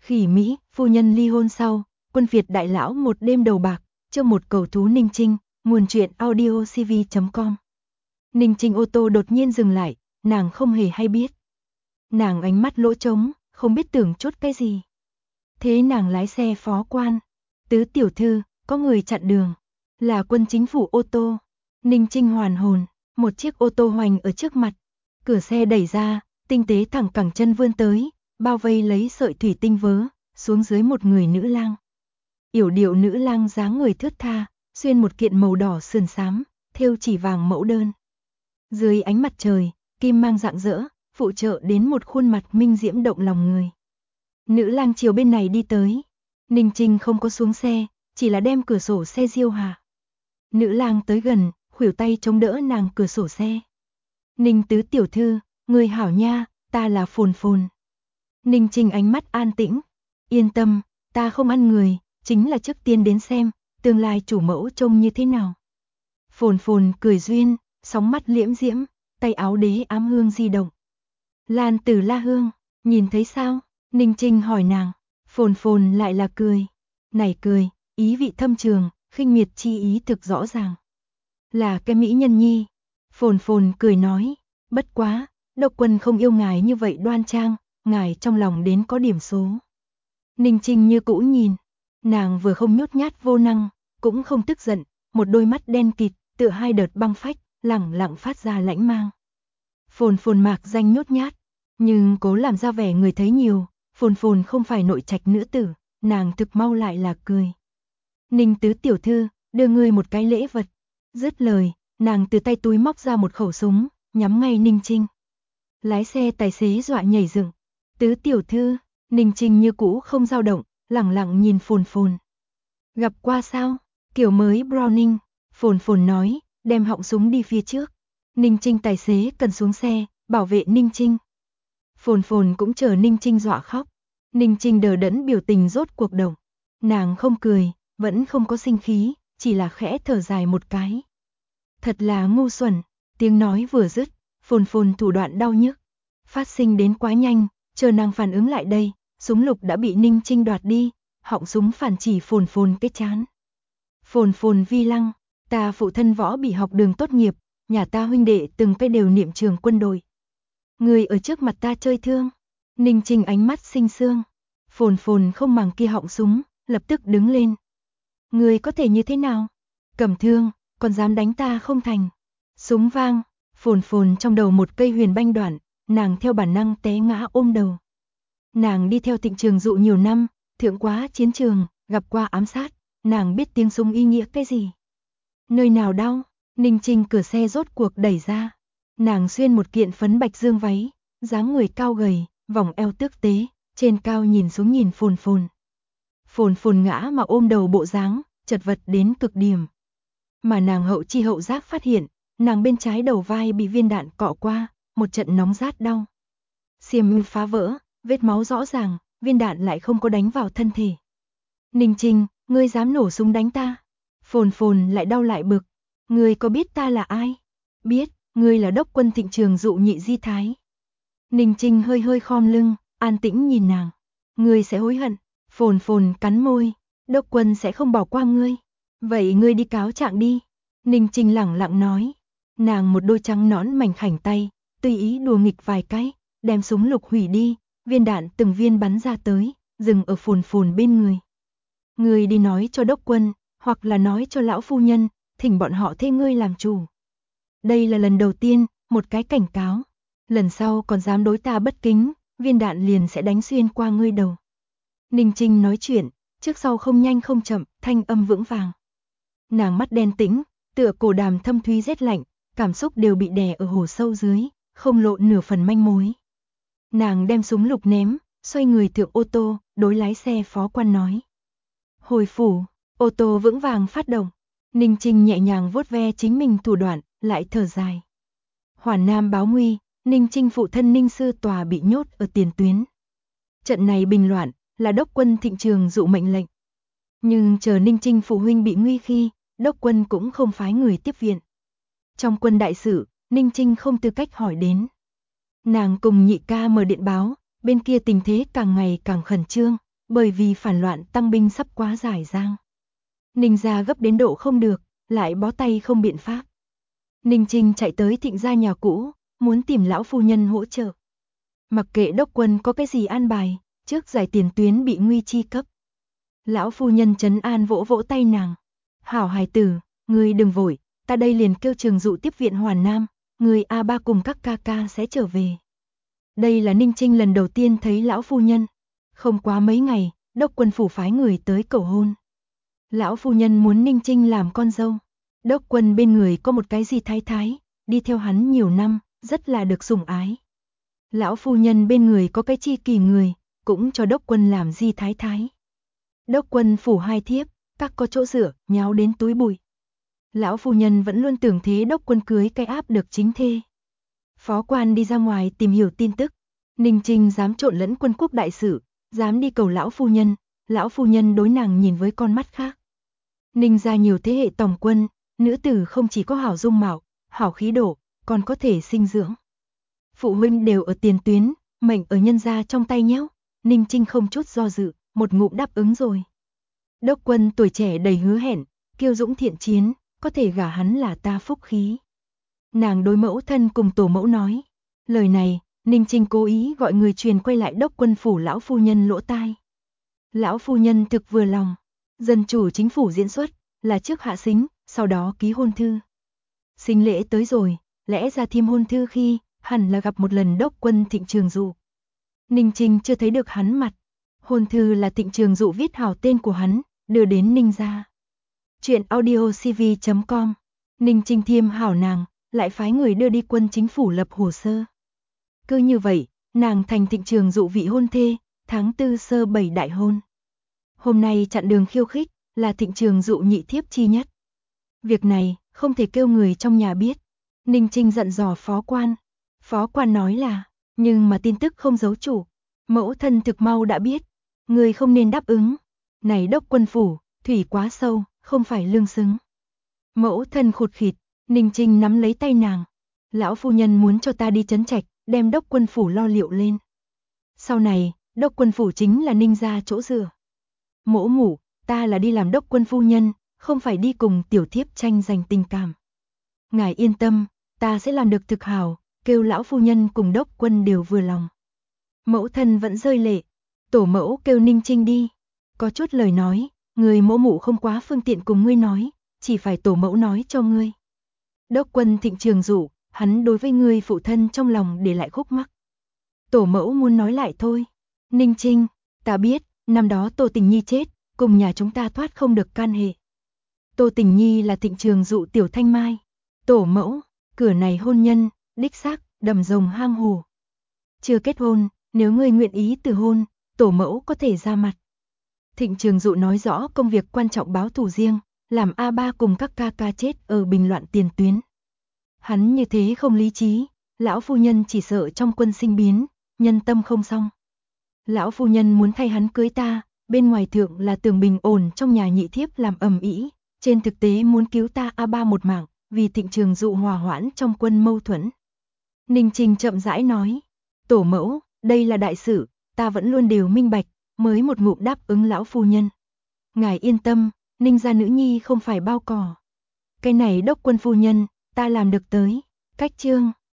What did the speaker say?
Khỉ Mỹ, phu nhân ly hôn sau, quân Việt đại lão một đêm đầu bạc, chương một cầu thú Ninh Trinh, nguồn truyện audiocv.com. Ninh Trinh ô tô đột nhiên dừng lại, nàng không hề hay biết. Nàng ánh mắt lỗ trống, không biết tưởng chút cái gì. Thế nàng lái xe phó quan. Tứ tiểu thư, có người chặn đường. Là quân chính phủ ô tô. Ninh Trinh hoàn hồn, một chiếc ô tô hoành ở trước mặt. Cửa xe đẩy ra, tinh tế thẳng cẳng chân vươn tới, bao vây lấy sợi thủy tinh vớ, xuống dưới một người nữ lang. Yểu điệu nữ lang dáng người thướt tha, xuyên một kiện màu đỏ sườn xám, thêu chỉ vàng mẫu đơn. Dưới ánh mặt trời, kim mang rạng rỡ, phụ trợ đến một khuôn mặt minh diễm động lòng người. Nữ lang chiều bên này đi tới. Ninh Trinh không có xuống xe, chỉ là đem cửa sổ xe diêu hạ. Nữ lang tới gần, khuỷu tay chống đỡ nàng cửa sổ xe. Ninh tứ tiểu thư, người hảo nha, ta là Phồn Phồn. Ninh Trinh ánh mắt an tĩnh. Yên tâm, ta không ăn người, chính là trước tiên đến xem, tương lai chủ mẫu trông như thế nào. Phồn Phồn cười duyên, sóng mắt liễm diễm, tay áo đế ám hương di động. Lan Tử La Hương, nhìn thấy sao? Ninh Trinh hỏi nàng. Phồn Phồn lại là cười. Này cười, ý vị thâm trường, khinh miệt chi ý thực rõ ràng. Là cái mỹ nhân nhi. Phồn Phồn cười nói, bất quá, Độc Quân không yêu ngài như vậy đoan trang, ngài trong lòng đến có điểm số. Ninh Trinh như cũ nhìn, nàng vừa không nhút nhát vô năng, cũng không tức giận, một đôi mắt đen kịt, tựa hai đợt băng phách, lẳng lặng phát ra lãnh mang. Phồn Phồn mạc danh nhút nhát, nhưng cố làm ra vẻ người thấy nhiều, Phồn Phồn không phải nội trạch nữ tử, nàng thực mau lại là cười. Ninh tứ tiểu thư, đưa ngươi một cái lễ vật. Dứt lời, nàng từ tay túi móc ra một khẩu súng, nhắm ngay Ninh Trinh. Lái xe tài xế dọa nhảy dựng. Tứ tiểu thư, Ninh Trinh như cũ không dao động, lẳng lặng nhìn Phồn Phồn. Gặp qua sao? Kiểu mới Browning. Phồn Phồn nói, đem họng súng đi phía trước. Ninh Trinh tài xế cần xuống xe, bảo vệ Ninh Trinh. Phồn Phồn cũng chờ Ninh Trinh dọa khóc. Ninh Trinh đờ đẫn biểu tình rốt cuộc động. Nàng không cười, vẫn không có sinh khí, chỉ là khẽ thở dài một cái. Thật là ngu xuẩn, tiếng nói vừa dứt, Phồn Phồn thủ đoạn đau nhức. Phát sinh đến quá nhanh, chờ nàng phản ứng lại đây, súng lục đã bị Ninh Trinh đoạt đi, họng súng phản chỉ Phồn Phồn cái chán. Phồn Phồn vi lăng, ta phụ thân võ bị học đường tốt nghiệp, nhà ta huynh đệ từng cái đều niệm trường quân đội. Người ở trước mặt ta chơi thương. Ninh Trinh ánh mắt xinh xương. Phồn Phồn không màng kia họng súng, lập tức đứng lên. Người có thể như thế nào? Cầm thương, còn dám đánh ta không thành. Súng vang, Phồn Phồn trong đầu một cây huyền banh đoạn, nàng theo bản năng té ngã ôm đầu. Nàng đi theo Thịnh Trường Dụ nhiều năm, thượng quá chiến trường, gặp qua ám sát, nàng biết tiếng súng ý nghĩa cái gì. Nơi nào đau? Ninh Trinh cửa xe rốt cuộc đẩy ra. Nàng xuyên một kiện phấn bạch dương váy, dáng người cao gầy, vòng eo tước tế, trên cao nhìn xuống nhìn Phồn Phồn. Phồn Phồn ngã mà ôm đầu bộ dáng, chật vật đến cực điểm. Mà nàng hậu chi hậu giác phát hiện, nàng bên trái đầu vai bị viên đạn cọ qua, một trận nóng rát đau. Xiêm phá vỡ, vết máu rõ ràng, viên đạn lại không có đánh vào thân thể. Ninh Trinh, ngươi dám nổ súng đánh ta? Phồn Phồn lại đau lại bực. Ngươi có biết ta là ai? Biết, ngươi là Đốc Quân Thịnh Trường Dụ nhị di thái. Ninh Trinh hơi hơi khom lưng, an tĩnh nhìn nàng. Ngươi sẽ hối hận. Phồn Phồn cắn môi. Đốc Quân sẽ không bỏ qua ngươi. Vậy ngươi đi cáo trạng đi. Ninh Trinh lẳng lặng nói. Nàng một đôi trắng nõn mảnh khảnh tay, tùy ý đùa nghịch vài cái, đem súng lục hủy đi, viên đạn từng viên bắn ra tới, dừng ở Phồn Phồn bên người. Ngươi đi nói cho Đốc Quân, hoặc là nói cho lão phu nhân, thỉnh bọn họ thuê ngươi làm chủ. Đây là lần đầu tiên, một cái cảnh cáo. Lần sau còn dám đối ta bất kính, viên đạn liền sẽ đánh xuyên qua ngươi đầu. Ninh Trinh nói chuyện, trước sau không nhanh không chậm, thanh âm vững vàng. Nàng mắt đen tĩnh, tựa cổ đàm thâm thúy rét lạnh, cảm xúc đều bị đè ở hồ sâu dưới, không lộ nửa phần manh mối. Nàng đem súng lục ném, xoay người thượng ô tô, đối lái xe phó quan nói. Hồi phủ, ô tô vững vàng phát động. Ninh Trinh nhẹ nhàng vuốt ve chính mình thủ đoạn, lại thở dài. Hoàn Nam báo nguy, Ninh Trinh phụ thân Ninh Sư Tòa bị nhốt ở tiền tuyến. Trận này bình loạn, là Đốc Quân Thịnh Trường Dụ mệnh lệnh. Nhưng chờ Ninh Trinh phụ huynh bị nguy khi, Đốc Quân cũng không phái người tiếp viện. Trong quân đại sự, Ninh Trinh không tư cách hỏi đến. Nàng cùng nhị ca mở điện báo, bên kia tình thế càng ngày càng khẩn trương, bởi vì phản loạn tăng binh sắp quá giải giang. Ninh gia gấp đến độ không được, lại bó tay không biện pháp. Ninh Trinh chạy tới Thịnh gia nhà cũ, muốn tìm lão phu nhân hỗ trợ. Mặc kệ đốc quân có cái gì an bài, trước giải tiền tuyến bị nguy chi cấp. Lão phu nhân trấn an vỗ vỗ tay nàng. Hảo hài tử, ngươi đừng vội, ta đây liền kêu Trường Dụ tiếp viện Hoàn Nam, người A3 cùng các ca ca sẽ trở về. Đây là Ninh Trinh lần đầu tiên thấy lão phu nhân. Không quá mấy ngày, đốc quân phủ phái người tới cầu hôn. Lão phu nhân muốn Ninh Trinh làm con dâu. Đốc quân bên người có một cái Di Thái Thái, đi theo hắn nhiều năm, rất là được sủng ái. Lão phu nhân bên người có cái Chi Kỳ người, cũng cho đốc quân làm Di Thái Thái. Đốc quân phủ hai thiếp, các có chỗ dựa, nháo đến túi bụi. Lão phu nhân vẫn luôn tưởng thế đốc quân cưới cái áp được chính thê. Phó quan đi ra ngoài tìm hiểu tin tức. Ninh Trinh dám trộn lẫn quân quốc đại sự, dám đi cầu lão phu nhân đối nàng nhìn với con mắt khác. Ninh gia nhiều thế hệ tổng quân, nữ tử không chỉ có hảo dung mạo, hảo khí độ, còn có thể sinh dưỡng. Phụ huynh đều ở tiền tuyến, mệnh ở nhân gia trong tay nhéo. Ninh Trinh không chút do dự, một ngụm đáp ứng rồi. Đốc quân tuổi trẻ đầy hứa hẹn, kiêu dũng thiện chiến, có thể gả hắn là ta phúc khí. Nàng đối mẫu thân cùng tổ mẫu nói. Lời này, Ninh Trinh cố ý gọi người truyền quay lại đốc quân phủ lão phu nhân lỗ tai. Lão phu nhân thực vừa lòng. Dân chủ chính phủ diễn xuất, là trước hạ sính, sau đó ký hôn thư. Sính lễ tới rồi, lẽ ra thiêm hôn thư khi, hẳn là gặp một lần đốc quân Thịnh Trường Dụ. Ninh Trinh chưa thấy được hắn mặt. Hôn thư là Thịnh Trường Dụ viết hảo tên của hắn, đưa đến Ninh gia. Chuyện audiocv.com. Ninh Trinh thiêm hảo nàng, lại phái người đưa đi quân chính phủ lập hồ sơ. Cứ như vậy, nàng thành Thịnh Trường Dụ vị hôn thê, tháng 4 sơ 7 đại hôn. Hôm nay chặn đường khiêu khích, là Thịnh Trường Dụ nhị thiếp chi nhất. Việc này, không thể kêu người trong nhà biết. Ninh Trinh dặn dò phó quan. Phó quan nói là, nhưng mà tin tức không giấu chủ. Mẫu thân thực mau đã biết. Người không nên đáp ứng. Này đốc quân phủ, thủy quá sâu, không phải lương xứng. Mẫu thân khụt khịt, Ninh Trinh nắm lấy tay nàng. Lão phu nhân muốn cho ta đi trấn trạch, đem đốc quân phủ lo liệu lên. Sau này, đốc quân phủ chính là Ninh gia chỗ dựa. Mỗ mụ, ta là đi làm đốc quân phu nhân, không phải đi cùng tiểu thiếp tranh giành tình cảm. Ngài yên tâm, ta sẽ làm được thực hảo, kêu lão phu nhân cùng đốc quân đều vừa lòng. Mẫu thân vẫn rơi lệ, tổ mẫu kêu Ninh Trinh đi. Có chút lời nói, người mỗ mụ không quá phương tiện cùng ngươi nói, chỉ phải tổ mẫu nói cho ngươi. Đốc quân Thịnh Trường Dụ, hắn đối với ngươi phụ thân trong lòng để lại khúc mắc. Tổ mẫu muốn nói lại thôi. Ninh Trinh, ta biết, năm đó Tô Tình Nhi chết, cùng nhà chúng ta thoát không được can hệ. Tô Tình Nhi là Thịnh Trường Dụ tiểu thanh mai. Tổ mẫu, cửa này hôn nhân, đích xác, đầm rồng hang hổ. Chưa kết hôn, nếu ngươi nguyện ý từ hôn, tổ mẫu có thể ra mặt. Thịnh Trường Dụ nói rõ công việc quan trọng báo thù riêng, làm A3 cùng các ca ca chết ở bình loạn tiền tuyến. Hắn như thế không lý trí, lão phu nhân chỉ sợ trong quân sinh biến, nhân tâm không xong. Lão phu nhân muốn thay hắn cưới ta, bên ngoài thượng là tường bình ổn trong nhà nhị thiếp làm ầm ĩ, trên thực tế muốn cứu ta A3 một mạng, vì Thịnh Trường Dụ hòa hoãn trong quân mâu thuẫn. Ninh Trinh chậm rãi nói, tổ mẫu, đây là đại sự, ta vẫn luôn đều minh bạch, mới một ngụm đáp ứng lão phu nhân. Ngài yên tâm, Ninh gia nữ nhi không phải bao cỏ. Cái này đốc quân phu nhân, ta làm được tới. Cách chương